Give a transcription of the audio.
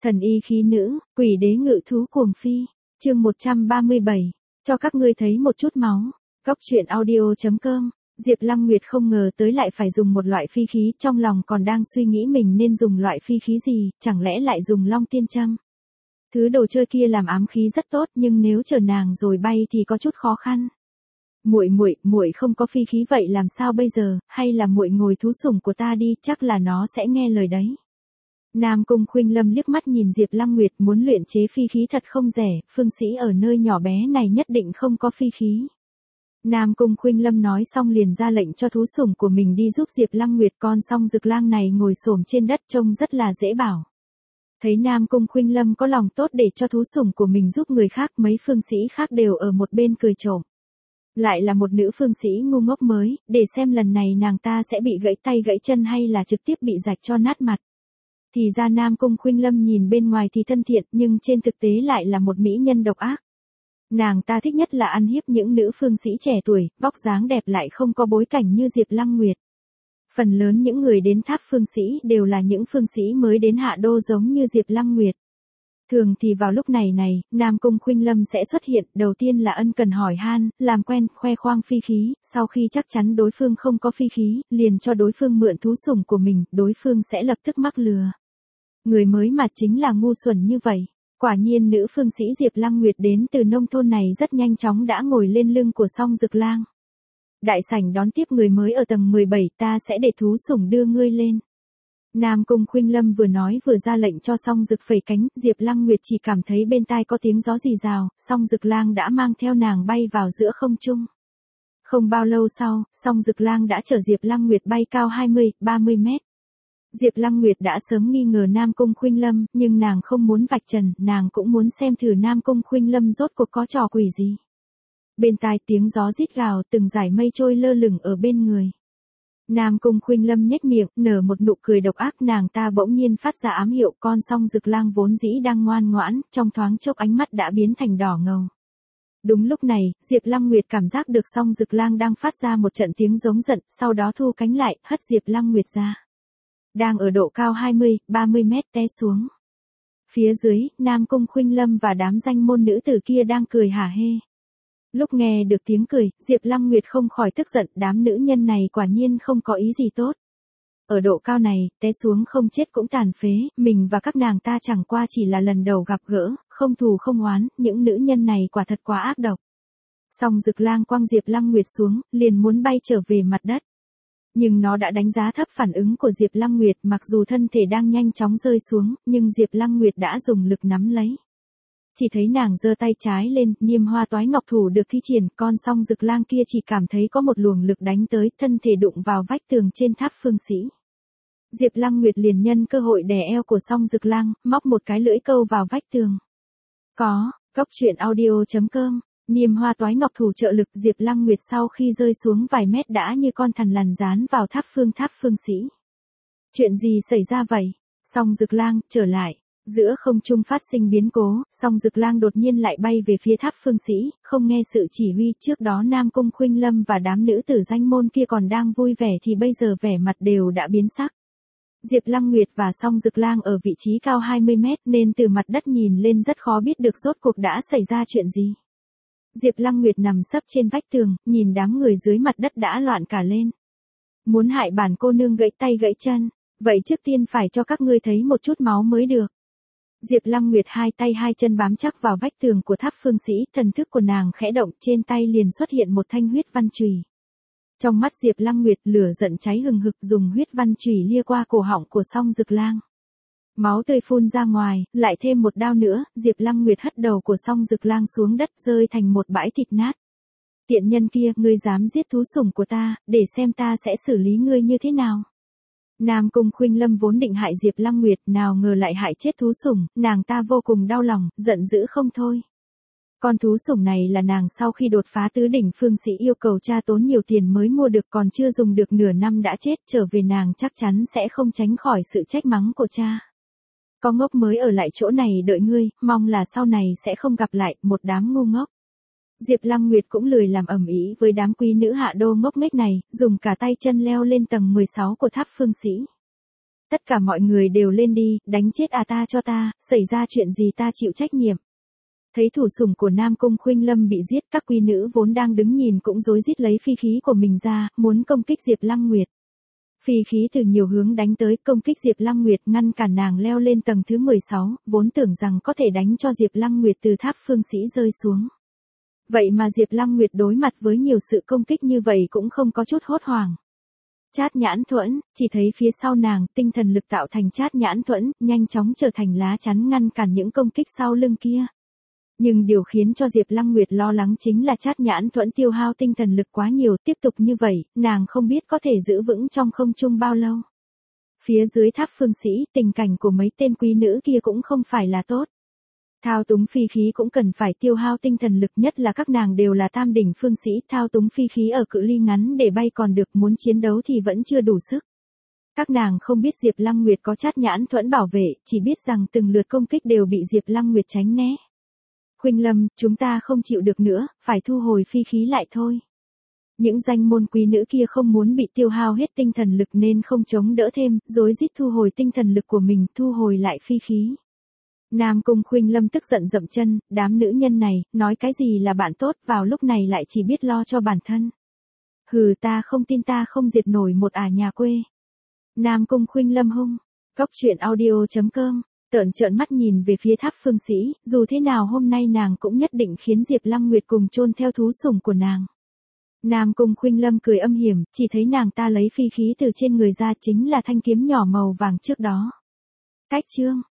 Thần y khí nữ, quỷ đế ngự thú cuồng phi. Chương 137. Cho các ngươi thấy một chút máu. Góc truyện audio.com. Diệp Lăng Nguyệt không ngờ tới lại phải dùng một loại phi khí, trong lòng còn đang suy nghĩ mình nên dùng loại phi khí gì, chẳng lẽ lại dùng Long Tiên Châm. Thứ đồ chơi kia làm ám khí rất tốt, nhưng nếu chờ nàng rồi bay thì có chút khó khăn. Muội không có phi khí vậy làm sao bây giờ, hay là muội ngồi thú sủng của ta đi, chắc là nó sẽ nghe lời đấy. Nam Cung Khuynh Lâm liếc mắt nhìn Diệp Lăng Nguyệt, muốn luyện chế phi khí thật không rẻ, phương sĩ ở nơi nhỏ bé này nhất định không có phi khí. Nam Cung Khuynh Lâm nói xong liền ra lệnh cho thú sủng của mình đi giúp Diệp Lăng Nguyệt, con song dực lang này ngồi xổm trên đất trông rất là dễ bảo. Thấy Nam Cung Khuynh Lâm có lòng tốt để cho thú sủng của mình giúp người khác, mấy phương sĩ khác đều ở một bên cười trộm. Lại là một nữ phương sĩ ngu ngốc mới, để xem lần này nàng ta sẽ bị gãy tay gãy chân hay là trực tiếp bị rạch cho nát mặt. Thì ra Nam Cung Khuynh Lâm nhìn bên ngoài thì thân thiện, nhưng trên thực tế lại là một mỹ nhân độc ác. Nàng ta thích nhất là ăn hiếp những nữ phương sĩ trẻ tuổi, vóc dáng đẹp lại không có bối cảnh như Diệp Lăng Nguyệt. Phần lớn những người đến tháp phương sĩ đều là những phương sĩ mới đến hạ đô giống như Diệp Lăng Nguyệt. Thường thì vào lúc này, Nam Cung Khuynh Lâm sẽ xuất hiện, đầu tiên là ân cần hỏi han, làm quen, khoe khoang phi khí, sau khi chắc chắn đối phương không có phi khí, liền cho đối phương mượn thú sủng của mình, đối phương sẽ lập tức mắc lừa. Người mới mà chính là ngu xuẩn như vậy. Quả nhiên nữ phương sĩ Diệp Lăng Nguyệt đến từ nông thôn này rất nhanh chóng đã ngồi lên lưng của song dực lang. Đại sảnh đón tiếp người mới ở tầng 17, ta sẽ để thú sủng đưa ngươi lên. Nam Cung Khuynh Lâm vừa nói vừa ra lệnh cho song dực phẩy cánh, Diệp Lăng Nguyệt chỉ cảm thấy bên tai có tiếng gió rì rào, song dực lang đã mang theo nàng bay vào giữa không trung. Không bao lâu sau, song dực lang đã chở Diệp Lăng Nguyệt bay cao 20-30 mét. Diệp Lăng Nguyệt đã sớm nghi ngờ Nam Cung Khuynh Lâm, nhưng nàng không muốn vạch trần, nàng cũng muốn xem thử Nam Cung Khuynh Lâm rốt cuộc có trò quỷ gì. Bên tai tiếng gió rít gào, từng dải mây trôi lơ lửng ở bên người. Nam Cung Khuynh Lâm nhếch miệng, nở một nụ cười độc ác, nàng ta bỗng nhiên phát ra ám hiệu, con song dực lang vốn dĩ đang ngoan ngoãn, trong thoáng chốc ánh mắt đã biến thành đỏ ngầu. Đúng lúc này, Diệp Lăng Nguyệt cảm giác được song dực lang đang phát ra một trận tiếng giống giận, sau đó thu cánh lại, hất Diệp Lăng Nguyệt ra. Đang ở độ cao 20-30 mét té xuống. Phía dưới, Nam Cung Khuynh Lâm và đám danh môn nữ tử kia đang cười hả hê. Lúc nghe được tiếng cười, Diệp Lăng Nguyệt không khỏi tức giận, đám nữ nhân này quả nhiên không có ý gì tốt. Ở độ cao này, té xuống không chết cũng tàn phế, mình và các nàng ta chẳng qua chỉ là lần đầu gặp gỡ, không thù không oán, những nữ nhân này quả thật quá ác độc. Song dực lang quăng Diệp Lăng Nguyệt xuống, liền muốn bay trở về mặt đất. Nhưng nó đã đánh giá thấp phản ứng của Diệp Lăng Nguyệt, mặc dù thân thể đang nhanh chóng rơi xuống, nhưng Diệp Lăng Nguyệt đã dùng lực nắm lấy. Chỉ thấy nàng giơ tay trái lên, Niêm Hoa Toái Ngọc thủ được thi triển, con song dực lang kia chỉ cảm thấy có một luồng lực đánh tới, thân thể đụng vào vách tường trên tháp phương sĩ. Diệp Lăng Nguyệt liền nhân cơ hội đè eo của song dực lang, móc một cái lưỡi câu vào vách tường. Góc truyện audio.com. Niêm Hoa Toái Ngọc thủ trợ lực, Diệp Lăng Nguyệt sau khi rơi xuống vài mét đã như con thằn lằn dán vào tháp phương sĩ. Chuyện gì xảy ra vậy? Song dực lang, trở lại. Giữa không trung phát sinh biến cố, song dực lang đột nhiên lại bay về phía tháp phương sĩ, không nghe sự chỉ huy, trước đó Nam Cung Khuynh Lâm và đám nữ tử danh môn kia còn đang vui vẻ thì bây giờ vẻ mặt đều đã biến sắc. Diệp Lăng Nguyệt và song dực lang ở vị trí cao 20 mét nên từ mặt đất nhìn lên rất khó biết được rốt cuộc đã xảy ra chuyện gì. Diệp Lăng Nguyệt nằm sấp trên vách tường, nhìn đám người dưới mặt đất đã loạn cả lên. Muốn hại bản cô nương gãy tay gãy chân, vậy trước tiên phải cho các ngươi thấy một chút máu mới được. Diệp Lăng Nguyệt hai tay hai chân bám chắc vào vách tường của tháp phương sĩ, thần thức của nàng khẽ động, trên tay liền xuất hiện một thanh huyết văn chùy. Trong mắt Diệp Lăng Nguyệt lửa giận cháy hừng hực, dùng huyết văn chùy lia qua cổ họng của song dực lang. Máu tươi phun ra ngoài, lại thêm một đao nữa, Diệp Lăng Nguyệt hất đầu của song dực lang xuống đất, rơi thành một bãi thịt nát. Tiện nhân kia, ngươi dám giết thú sủng của ta, để xem ta sẽ xử lý ngươi như thế nào. Nam Cung Khuynh Lâm vốn định hại Diệp Lăng Nguyệt, nào ngờ lại hại chết thú sủng, nàng ta vô cùng đau lòng, giận dữ không thôi. Con thú sủng này là nàng sau khi đột phá tứ đỉnh phương sĩ yêu cầu cha tốn nhiều tiền mới mua được, còn chưa dùng được nửa năm đã chết, trở về nàng chắc chắn sẽ không tránh khỏi sự trách mắng của cha. Có ngốc mới ở lại chỗ này đợi ngươi, mong là sau này sẽ không gặp lại, một đám ngu ngốc. Diệp Lăng Nguyệt cũng lười làm ầm ĩ với đám quý nữ hạ đô ngốc nghếch này, dùng cả tay chân leo lên tầng 16 của tháp phương sĩ. Tất cả mọi người đều lên đi, đánh chết ta cho ta, xảy ra chuyện gì ta chịu trách nhiệm. Thấy thủ sủng của Nam Cung Khuynh Lâm bị giết, các quý nữ vốn đang đứng nhìn cũng rối rít lấy phi khí của mình ra, muốn công kích Diệp Lăng Nguyệt. Phi khí từ nhiều hướng đánh tới, công kích Diệp Lăng Nguyệt, ngăn cản nàng leo lên tầng thứ 16, vốn tưởng rằng có thể đánh cho Diệp Lăng Nguyệt từ tháp phương sĩ rơi xuống. Vậy mà Diệp Lăng Nguyệt đối mặt với nhiều sự công kích như vậy cũng không có chút hốt hoảng. Trát Nhãn Thuẫn, chỉ thấy phía sau nàng, tinh thần lực tạo thành Trát Nhãn Thuẫn, nhanh chóng trở thành lá chắn ngăn cản những công kích sau lưng kia. Nhưng điều khiến cho Diệp Lăng Nguyệt lo lắng chính là Trát Nhãn Thuẫn tiêu hao tinh thần lực quá nhiều, tiếp tục như vậy, nàng không biết có thể giữ vững trong không trung bao lâu. Phía dưới tháp phương sĩ, tình cảnh của mấy tên quý nữ kia cũng không phải là tốt. Thao túng phi khí cũng cần phải tiêu hao tinh thần lực, nhất là các nàng đều là tam đỉnh phương sĩ, thao túng phi khí ở cự ly ngắn để bay còn được, muốn chiến đấu thì vẫn chưa đủ sức. Các nàng không biết Diệp Lăng Nguyệt có Trát Nhãn Thuẫn bảo vệ, chỉ biết rằng từng lượt công kích đều bị Diệp Lăng Nguyệt tránh né. Khuynh Lâm, chúng ta không chịu được nữa, phải thu hồi phi khí lại thôi. Những danh môn quý nữ kia không muốn bị tiêu hao hết tinh thần lực nên không chống đỡ thêm, rối rít thu hồi tinh thần lực của mình, thu hồi lại phi khí. Nam Cung Khuynh Lâm tức giận dậm chân, đám nữ nhân này, nói cái gì là bạn tốt, vào lúc này lại chỉ biết lo cho bản thân. Hừ, ta không tin ta không diệt nổi một nhà quê. Nam Cung Khuynh Lâm hung. Góc truyện audio.com, tợn trợn mắt nhìn về phía tháp phương sĩ, dù thế nào hôm nay nàng cũng nhất định khiến Diệp Lăng Nguyệt cùng chôn theo thú sủng của nàng. Nam Cung Khuynh Lâm cười âm hiểm, chỉ thấy nàng ta lấy phi khí từ trên người ra, chính là thanh kiếm nhỏ màu vàng trước đó. Cách chương